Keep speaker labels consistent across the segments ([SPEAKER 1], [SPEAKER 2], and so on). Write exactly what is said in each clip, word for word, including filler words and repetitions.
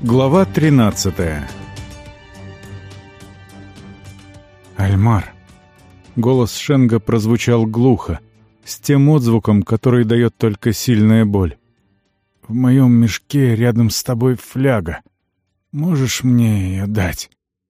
[SPEAKER 1] Глава тринадцатая. «Альмар!» Голос Шенга прозвучал глухо, с тем отзвуком, который дает только сильная боль. «В моем мешке рядом с тобой фляга. Можешь мне ее дать?»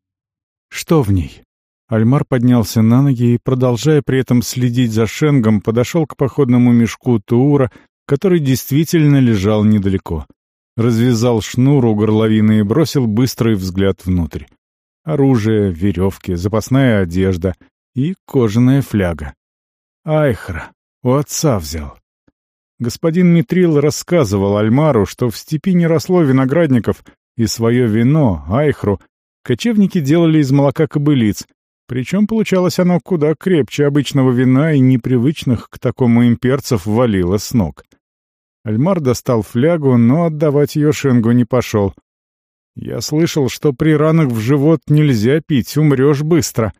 [SPEAKER 1] «Что в ней?» Альмар поднялся на ноги и, продолжая при этом следить за Шенгом, подошел к походному мешку Туура, который действительно лежал недалеко. Развязал шнур у горловины и бросил быстрый взгляд внутрь. Оружие, веревки, запасная одежда и кожаная фляга. Айхра. У отца взял. Господин Митрил рассказывал Альмару, что в степи не росло виноградников, и свое вино, айхру, кочевники делали из молока кобылиц, причем получалось оно куда крепче обычного вина и непривычных к такому имперцев валило с ног. Альмар достал флягу, но отдавать ее Шенгу не пошел. «Я слышал, что при ранах в живот нельзя пить, умрешь быстро».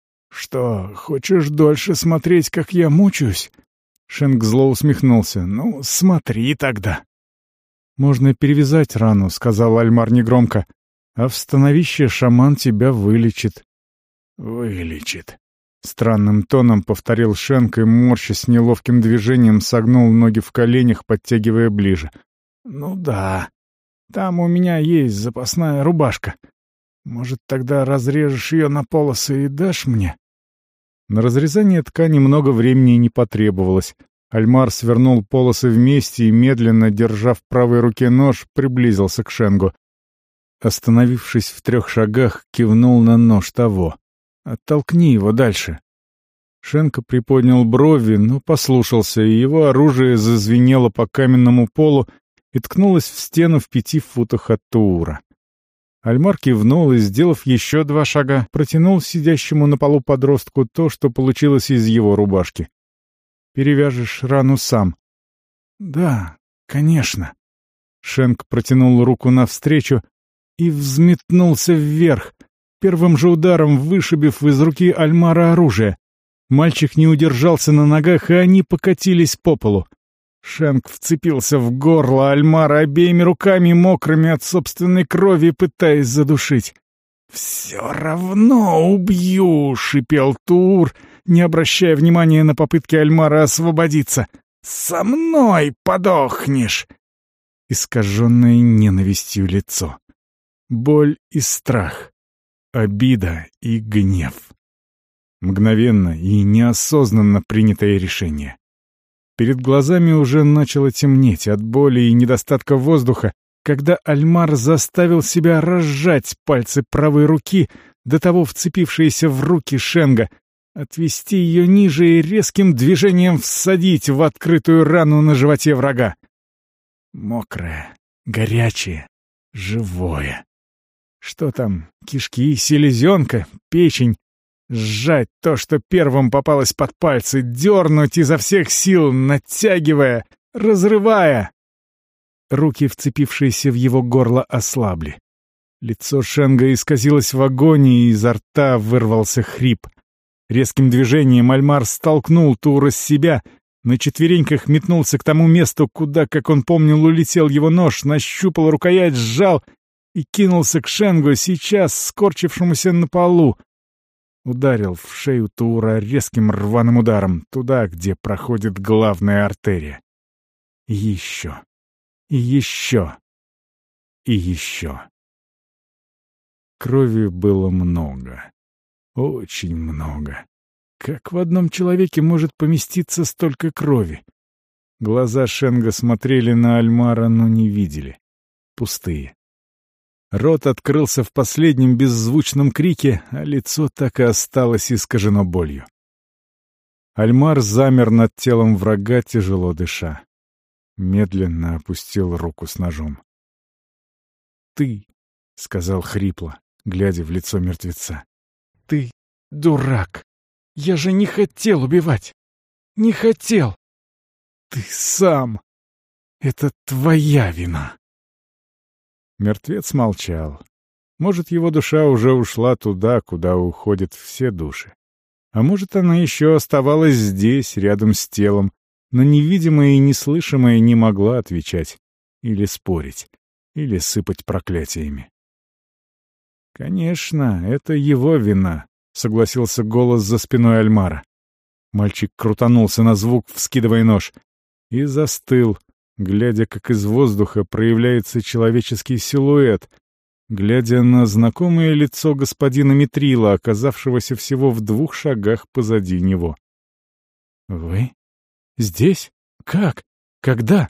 [SPEAKER 1] «Что, хочешь дольше смотреть, как я мучаюсь?» Шенг зло усмехнулся. «Ну, смотри тогда». «Можно перевязать рану», — сказал Альмар негромко. «А в становище шаман тебя вылечит». «Вылечит», — странным тоном повторил Шенг и, морщась неловким движением, согнул ноги в коленях, подтягивая ближе. «Ну да, там у меня есть запасная рубашка. Может, тогда разрежешь ее на полосы и дашь мне?» На разрезание ткани много времени не потребовалось. Альмар свернул полосы вместе и, медленно, держа в правой руке нож, приблизился к Шенгу. Остановившись в трех шагах, кивнул на нож того. «Оттолкни его дальше». Шенка приподнял брови, но послушался, и его оружие зазвенело по каменному полу и ткнулось в стену в пяти футах от Туура. Альмар кивнул и, сделав еще два шага, протянул сидящему на полу подростку то, что получилось из его рубашки. «Перевяжешь рану сам». «Да, конечно». Шенк протянул руку навстречу и взметнулся вверх, первым же ударом вышибив из руки Альмара оружие. Мальчик не удержался на ногах, и они покатились по полу. Шенк вцепился в горло Альмара обеими руками, мокрыми от собственной крови, пытаясь задушить. «Все равно убью!» — шипел Туур, не обращая внимания на попытки Альмара освободиться. «Со мной подохнешь!» Искаженное ненавистью лицо. Боль и страх. Обида и гнев. Мгновенно и неосознанно принятое решение. Перед глазами уже начало темнеть от боли и недостатка воздуха, когда Альмар заставил себя разжать пальцы правой руки, до того вцепившиеся в руки Шенга, отвести ее ниже и резким движением всадить в открытую рану на животе врага. Мокрое, горячее, живое. Что там, кишки, селезенка, печень? Сжать то, что первым попалось под пальцы, дернуть изо всех сил, натягивая, разрывая. Руки, вцепившиеся в его горло, ослабли. Лицо Шенга исказилось в агонии, и изо рта вырвался хрип. Резким движением Альмар столкнул Тура с себя, на четвереньках метнулся к тому месту, куда, как он помнил, улетел его нож, нащупал рукоять, сжал и кинулся к Шенгу, сейчас скорчившемуся на полу. Ударил в шею Туура резким рваным ударом, туда, где проходит главная артерия. И еще. И еще. И еще. Крови было много. Очень много. Как в одном человеке может поместиться столько крови? Глаза Шенга смотрели на Альмара, но не видели. Пустые. Рот открылся в последнем беззвучном крике, а лицо так и осталось искажено болью. Альмар замер над телом врага, тяжело дыша. Медленно опустил руку с ножом. «Ты», — сказал хрипло, глядя в лицо мертвеца, — «ты дурак! Я же не хотел убивать! Не хотел! Ты сам! Это твоя вина!» Мертвец молчал. Может, его душа уже ушла туда, куда уходят все души. А может, она еще оставалась здесь, рядом с телом, но невидимая и неслышимая не могла отвечать или спорить. или сыпать проклятиями. «Конечно, это его вина», — согласился голос за спиной Альмара. Мальчик крутанулся на звук, вскидывая нож, и застыл, глядя, как из воздуха проявляется человеческий силуэт, глядя на знакомое лицо господина Митрила, оказавшегося всего в двух шагах позади него. «Вы? Здесь? Как? Когда?»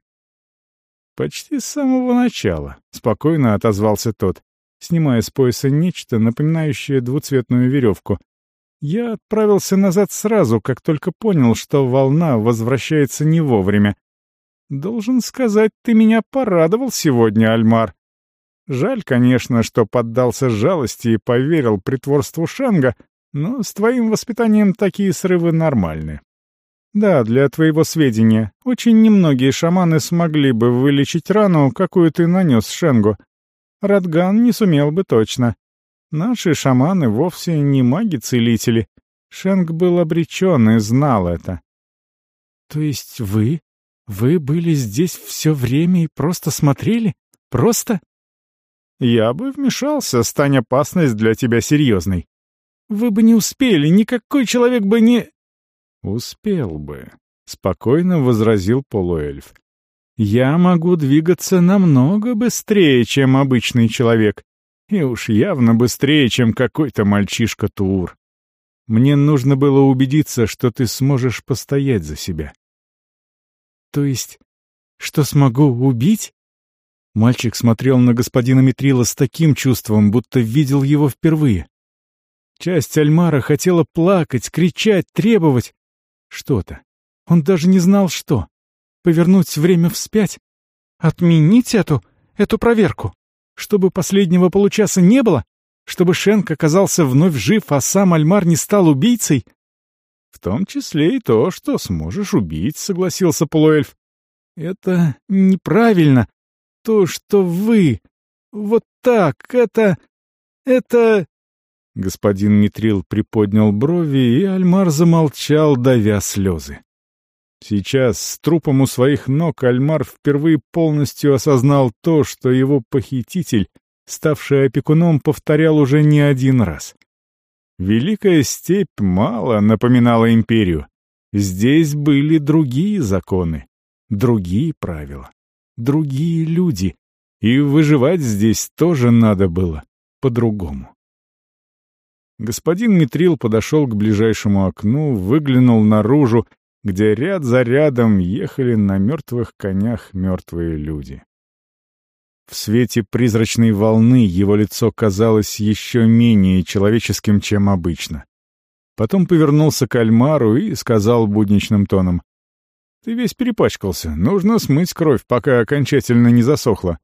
[SPEAKER 1] «Почти с самого начала», — спокойно отозвался тот, снимая с пояса нечто, напоминающее двуцветную веревку. «Я отправился назад сразу, как только понял, что волна возвращается не вовремя. Должен сказать, ты меня порадовал сегодня, Альмар. Жаль, конечно, что поддался жалости и поверил притворству Шенга, но с твоим воспитанием такие срывы нормальны. Да, для твоего сведения, очень немногие шаманы смогли бы вылечить рану, какую ты нанес Шенгу. Радган не сумел бы точно. Наши шаманы вовсе не маги-целители. Шенг был обречен и знал это». «То есть вы? Вы были здесь все время и просто смотрели? Просто?» «Я бы вмешался, стань опасность для тебя серьезной. Вы бы не успели, никакой человек бы не...» «Успел бы», — спокойно возразил полуэльф. «Я могу двигаться намного быстрее, чем обычный человек, и уж явно быстрее, чем какой-то мальчишка Туур. Мне нужно было убедиться, что ты сможешь постоять за себя». «То есть, что смогу убить?» Мальчик смотрел на господина Митрила с таким чувством, будто видел его впервые. Часть Альмара хотела плакать, кричать, требовать. Что-то. Он даже не знал, что. Повернуть время вспять? Отменить эту, эту проверку? Чтобы последнего получаса не было? Чтобы Шенг оказался вновь жив, а сам Альмар не стал убийцей? «В том числе и то, что сможешь убить», — согласился полуэльф. «Это неправильно. То, что вы... Вот так, это... это...» Господин Митрил приподнял брови, и Альмар замолчал, давя слезы. Сейчас, с трупом у своих ног, Альмар впервые полностью осознал то, что его похититель, ставший опекуном, повторял уже не один раз. Великая степь мало напоминала империю. Здесь были другие законы, другие правила, другие люди, и выживать здесь тоже надо было по-другому. Господин Митрил подошел к ближайшему окну, выглянул наружу, где ряд за рядом ехали на мертвых конях мертвые люди. В свете призрачной волны его лицо казалось еще менее человеческим, чем обычно. Потом повернулся к Альмару и сказал будничным тоном: «Ты весь перепачкался, нужно смыть кровь, пока окончательно не засохла».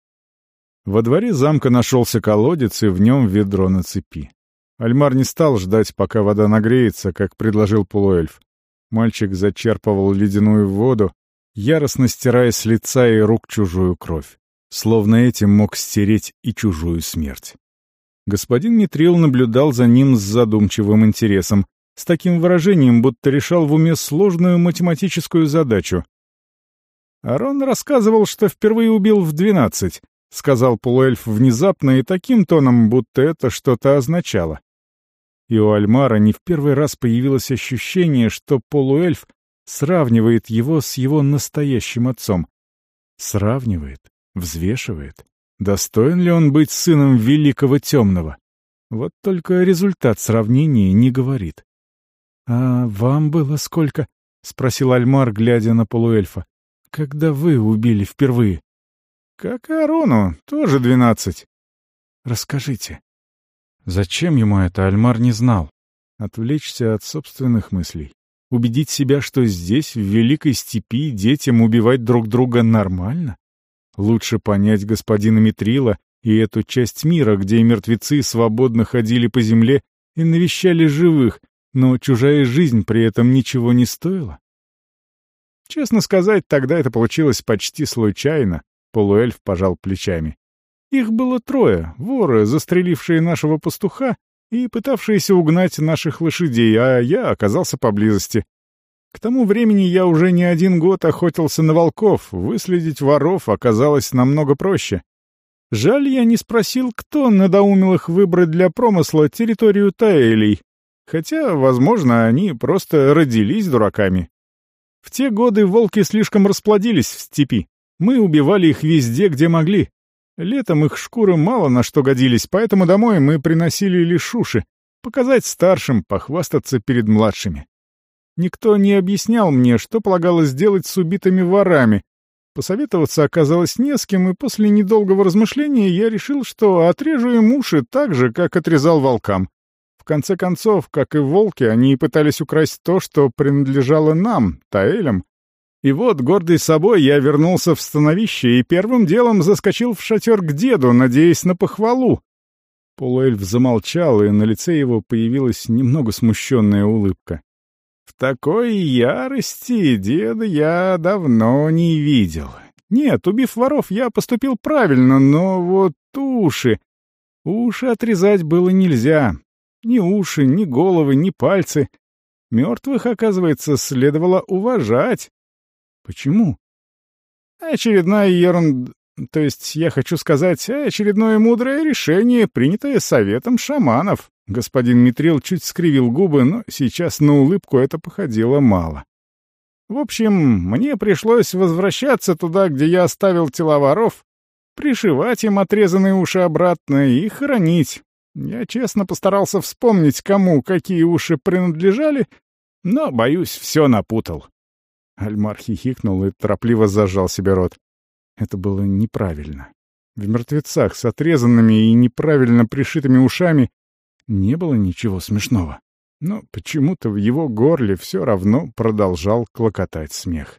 [SPEAKER 1] Во дворе замка нашелся колодец, и в нем ведро на цепи. Альмар не стал ждать, пока вода нагреется, как предложил полуэльф. Мальчик зачерпывал ледяную воду, яростно стирая с лица и рук чужую кровь, словно этим мог стереть и чужую смерть. Господин Митрил наблюдал за ним с задумчивым интересом, с таким выражением, будто решал в уме сложную математическую задачу. «Арон рассказывал, что впервые убил в двенадцать», — сказал полуэльф внезапно и таким тоном, будто это что-то означало. И у Альмара не в первый раз появилось ощущение, что полуэльф сравнивает его с его настоящим отцом. Сравнивает, взвешивает. Достоин ли он быть сыном великого темного? Вот только результат сравнения не говорит. «А вам было сколько?» — спросил Альмар, глядя на полуэльфа. «Когда вы убили впервые?» «Как и Арону, тоже двенадцать». «Расскажите». Зачем ему это, Альмар не знал. Отвлечься от собственных мыслей. Убедить себя, что здесь, в великой степи, детям убивать друг друга нормально? Лучше понять господина Митрила и эту часть мира, где мертвецы свободно ходили по земле и навещали живых, но чужая жизнь при этом ничего не стоила? Честно сказать, тогда это получилось почти случайно, полуэльф пожал плечами. Их было трое, воры, застрелившие нашего пастуха и пытавшиеся угнать наших лошадей, а я оказался поблизости. К тому времени я уже не один год охотился на волков, выследить воров оказалось намного проще. Жаль, я не спросил, кто надоумил их выбрать для промысла территорию Таэлей. Хотя, возможно, они просто родились дураками. В те годы волки слишком расплодились в степи. Мы убивали их везде, где могли. Летом их шкуры мало на что годились, поэтому домой мы приносили лишь уши, показать старшим, похвастаться перед младшими. Никто не объяснял мне, что полагалось делать с убитыми ворами. Посоветоваться оказалось не с кем, и после недолгого размышления я решил, что отрежу им уши так же, как отрезал волкам. В конце концов, как и волки, они пытались украсть то, что принадлежало нам, Таэлям. И вот, гордый собой, я вернулся в становище и первым делом заскочил в шатер к деду, надеясь на похвалу. Полуэльф замолчал, и на лице его появилась немного смущенная улыбка. В такой ярости деда я давно не видел. Нет, убив воров, я поступил правильно, но вот уши... Уши отрезать было нельзя. Ни уши, ни головы, ни пальцы. Мертвых, оказывается, следовало уважать. Почему? Очередная ерунда... То есть, я хочу сказать, очередное мудрое решение, принятое советом шаманов. Господин Митрил чуть скривил губы, но сейчас на улыбку это походило мало. В общем, мне пришлось возвращаться туда, где я оставил тела воров, пришивать им отрезанные уши обратно и хоронить. Я честно постарался вспомнить, кому какие уши принадлежали, но, боюсь, все напутал. Альмар хихикнул и торопливо зажал себе рот. Это было неправильно. В мертвецах с отрезанными и неправильно пришитыми ушами не было ничего смешного. Но почему-то в его горле все равно продолжал клокотать смех.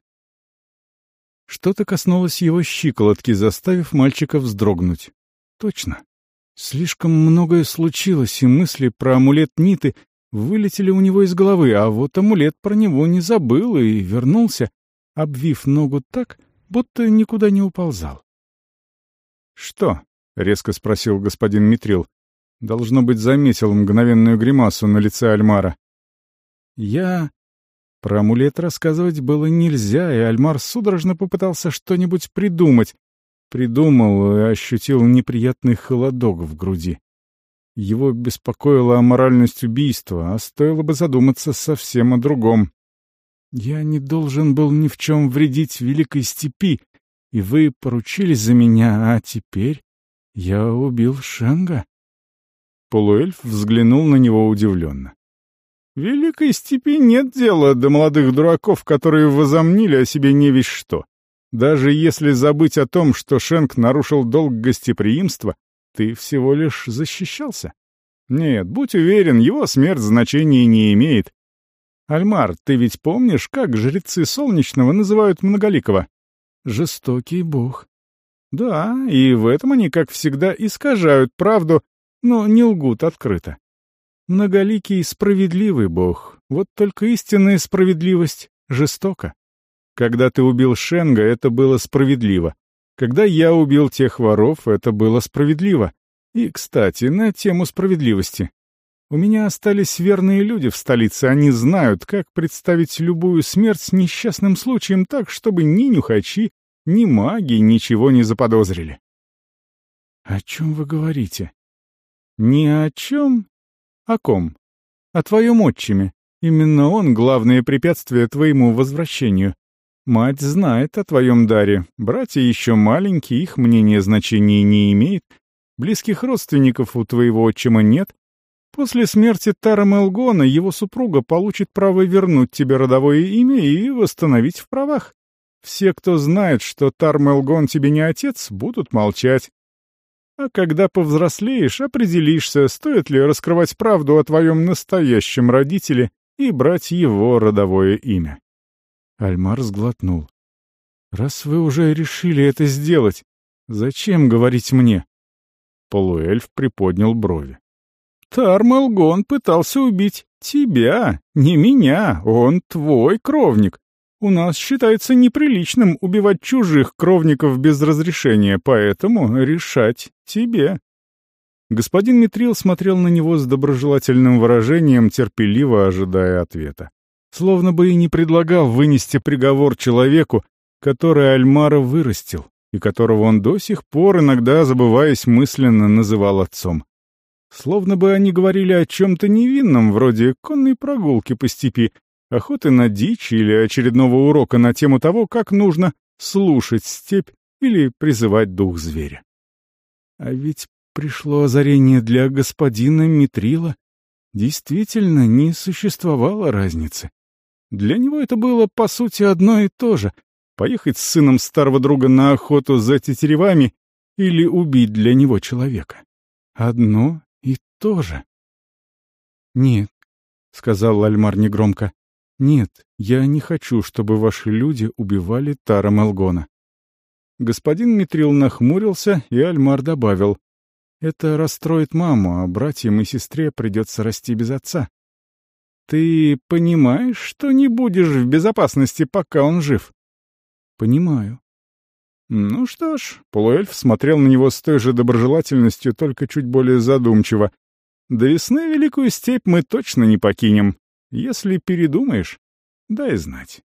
[SPEAKER 1] Что-то коснулось его щиколотки, заставив мальчика вздрогнуть. Точно. Слишком многое случилось, и мысли про амулет Ниты вылетели у него из головы, а вот амулет про него не забыл и вернулся, обвив ногу так, будто никуда не уползал. «Что?» — резко спросил господин Митрил. Должно быть, заметил мгновенную гримасу на лице Альмара. «Я...» Про амулет рассказывать было нельзя, и Альмар судорожно попытался что-нибудь придумать. Придумал и ощутил неприятный холодок в груди. Его беспокоила аморальность убийства, а стоило бы задуматься совсем о другом. «Я не должен был ни в чем вредить великой степи, и вы поручились за меня, а теперь я убил Шенга?» Полуэльф взглянул на него удивленно. «В великой степи нет дела до молодых дураков, которые возомнили о себе не весть что. Даже если забыть о том, что Шенг нарушил долг гостеприимства, ты всего лишь защищался. Нет, будь уверен, его смерть значения не имеет. Альмар, ты ведь помнишь, как жрецы Солнечного называют Многоликого? Жестокий бог. Да, и в этом они, как всегда, искажают правду, но не лгут открыто. Многоликий справедливый бог, вот только истинная справедливость жестока. Когда ты убил Шенга, это было справедливо. Когда я убил тех воров, это было справедливо. И, кстати, на тему справедливости. У меня остались верные люди в столице, они знают, как представить любую смерть несчастным случаем так, чтобы ни нюхачи, ни маги ничего не заподозрили. О чем вы говорите? Ни о чем? О ком? О твоем отчиме. Именно он — главное препятствие твоему возвращению. Мать знает о твоем даре, братья еще маленькие, их мнение значения не имеет, близких родственников у твоего отчима нет. После смерти Тара Мелгона его супруга получит право вернуть тебе родовое имя и восстановить в правах. Все, кто знает, что Тар Мелгон тебе не отец, будут молчать. А когда повзрослеешь, определишься, стоит ли раскрывать правду о твоем настоящем родителе и брать его родовое имя. Альмар сглотнул. «Раз вы уже решили это сделать, зачем говорить мне?» Полуэльф приподнял брови. «Тар Мелгон пытался убить тебя, не меня, он твой кровник. У нас считается неприличным убивать чужих кровников без разрешения, поэтому решать тебе». Господин Митрил смотрел на него с доброжелательным выражением, терпеливо ожидая ответа. Словно бы и не предлагал вынести приговор человеку, который Альмара вырастил, и которого он до сих пор, иногда забываясь мысленно, называл отцом. Словно бы они говорили о чем-то невинном, вроде конной прогулки по степи, охоты на дичь или очередного урока на тему того, как нужно слушать степь или призывать дух зверя. А ведь пришло озарение для господина Митрила. Действительно, не существовало разницы. Для него это было, по сути, одно и то же — поехать с сыном старого друга на охоту за тетеревами или убить для него человека. Одно и то же. «Нет», — сказал Альмар негромко, — «нет, я не хочу, чтобы ваши люди убивали Тара Мелгона». Господин Митрил нахмурился, и Альмар добавил: «Это расстроит маму, а братьям и сестре придется расти без отца. Ты понимаешь, что не будешь в безопасности, пока он жив?» «Понимаю». «Ну что ж», — полуэльф смотрел на него с той же доброжелательностью, только чуть более задумчиво. «До весны Великую Степь мы точно не покинем. Если передумаешь, дай знать».